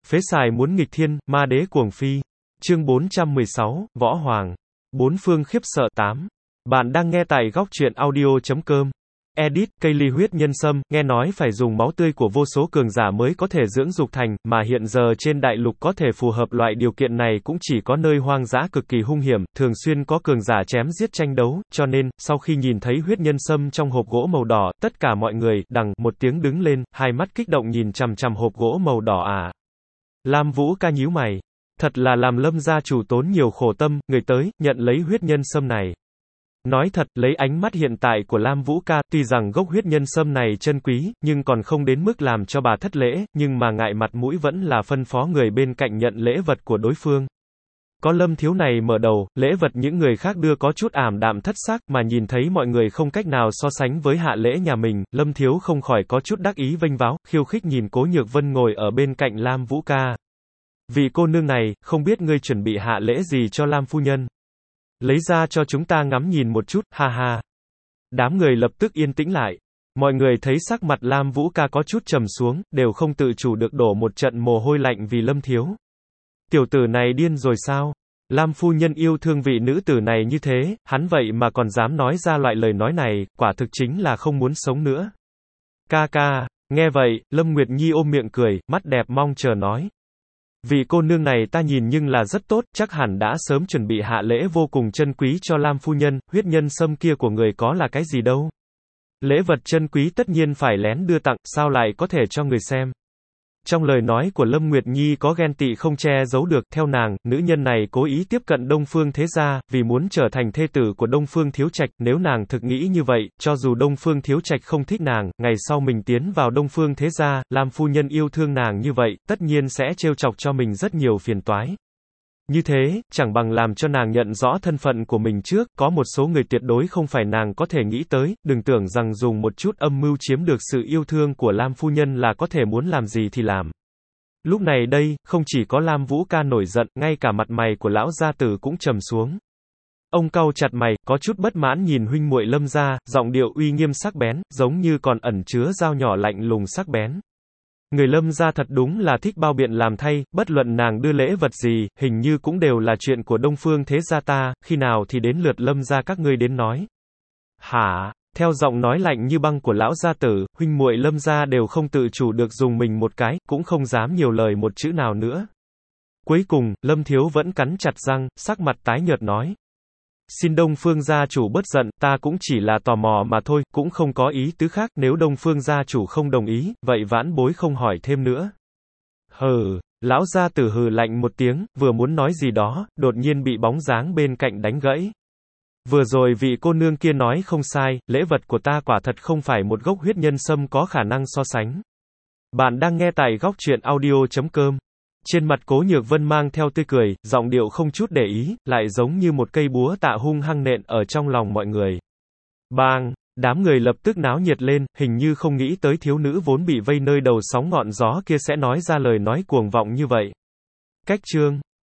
Phế xài muốn nghịch thiên, ma đế cuồng phi. Chương 416, Võ Hoàng. Bốn phương khiếp sợ 8. Bạn đang nghe tại góc truyện audio.com. Edit, cây ly huyết nhân sâm, nghe nói phải dùng máu tươi của vô số cường giả mới có thể dưỡng dục thành, mà hiện giờ trên đại lục có thể phù hợp loại điều kiện này cũng chỉ có nơi hoang dã cực kỳ hung hiểm, thường xuyên có cường giả chém giết tranh đấu, cho nên, sau khi nhìn thấy huyết nhân sâm trong hộp gỗ màu đỏ, tất cả mọi người, đằng, một tiếng đứng lên, hai mắt kích động nhìn chằm chằm hộp gỗ màu đỏ à. Lam Vũ Ca nhíu mày. Thật là làm Lâm gia chủ tốn nhiều khổ tâm, người tới, nhận lấy huyết nhân sâm này. Nói thật, lấy ánh mắt hiện tại của Lam Vũ Ca, tuy rằng gốc huyết nhân sâm này chân quý, nhưng còn không đến mức làm cho bà thất lễ, nhưng mà ngại mặt mũi vẫn là phân phó người bên cạnh nhận lễ vật của đối phương. Có Lâm thiếu này mở đầu, lễ vật những người khác đưa có chút ảm đạm thất sắc, mà nhìn thấy mọi người không cách nào so sánh với hạ lễ nhà mình, Lâm thiếu không khỏi có chút đắc ý vênh váo, khiêu khích nhìn Cố Nhược Vân ngồi ở bên cạnh Lam Vũ Ca. Vì cô nương này, không biết ngươi chuẩn bị hạ lễ gì cho Lam phu nhân? Lấy ra cho chúng ta ngắm nhìn một chút, ha ha. Đám người lập tức yên tĩnh lại. Mọi người thấy sắc mặt Lam Vũ Ca có chút trầm xuống, đều không tự chủ được đổ một trận mồ hôi lạnh vì Lâm thiếu. Tiểu tử này điên rồi sao? Lam phu nhân yêu thương vị nữ tử này như thế, hắn vậy mà còn dám nói ra loại lời nói này, quả thực chính là không muốn sống nữa. Ca ca, nghe vậy, Lâm Nguyệt Nhi ôm miệng cười, mắt đẹp mong chờ nói. Vị cô nương này ta nhìn nhưng là rất tốt, chắc hẳn đã sớm chuẩn bị hạ lễ vô cùng chân quý cho Lam phu nhân, huyết nhân sâm kia của người có là cái gì đâu. Lễ vật chân quý tất nhiên phải lén đưa tặng, sao lại có thể cho người xem. Trong lời nói của Lâm Nguyệt Nhi có ghen tị không che giấu được, theo nàng, nữ nhân này cố ý tiếp cận Đông Phương Thế Gia, vì muốn trở thành thê tử của Đông Phương Thiếu Trạch, nếu nàng thực nghĩ như vậy, cho dù Đông Phương Thiếu Trạch không thích nàng, ngày sau mình tiến vào Đông Phương Thế Gia, Lam phu nhân yêu thương nàng như vậy, tất nhiên sẽ trêu chọc cho mình rất nhiều phiền toái. Như thế, chẳng bằng làm cho nàng nhận rõ thân phận của mình trước, có một số người tuyệt đối không phải nàng có thể nghĩ tới, đừng tưởng rằng dùng một chút âm mưu chiếm được sự yêu thương của Lam phu nhân là có thể muốn làm gì thì làm. Lúc này đây, không chỉ có Lam Vũ Ca nổi giận, ngay cả mặt mày của lão gia tử cũng trầm xuống. Ông cau chặt mày, có chút bất mãn nhìn huynh muội Lâm gia, giọng điệu uy nghiêm sắc bén, giống như còn ẩn chứa dao nhỏ lạnh lùng sắc bén. Người Lâm gia thật đúng là thích bao biện làm thay, bất luận nàng đưa lễ vật gì, hình như cũng đều là chuyện của Đông Phương Thế Gia ta, khi nào thì đến lượt Lâm gia các ngươi đến nói. Hả? Theo giọng nói lạnh như băng của lão gia tử, huynh muội Lâm gia đều không tự chủ được dùng mình một cái, cũng không dám nhiều lời một chữ nào nữa. Cuối cùng, Lâm thiếu vẫn cắn chặt răng, sắc mặt tái nhợt nói. Xin Đông Phương gia chủ bớt giận, ta cũng chỉ là tò mò mà thôi, cũng không có ý tứ khác, nếu Đông Phương gia chủ không đồng ý, vậy vãn bối không hỏi thêm nữa. Hừ, lão gia tử hừ lạnh một tiếng, vừa muốn nói gì đó, đột nhiên bị bóng dáng bên cạnh đánh gãy. Vừa rồi vị cô nương kia nói không sai, lễ vật của ta quả thật không phải một gốc huyết nhân sâm có khả năng so sánh. Bạn đang nghe tại góc truyện audio.com. Trên mặt Cố Nhược Vân mang theo tươi cười, giọng điệu không chút để ý, lại giống như một cây búa tạ hung hăng nện ở trong lòng mọi người. Bang! Đám người lập tức náo nhiệt lên, hình như không nghĩ tới thiếu nữ vốn bị vây nơi đầu sóng ngọn gió kia sẽ nói ra lời nói cuồng vọng như vậy. Cách chương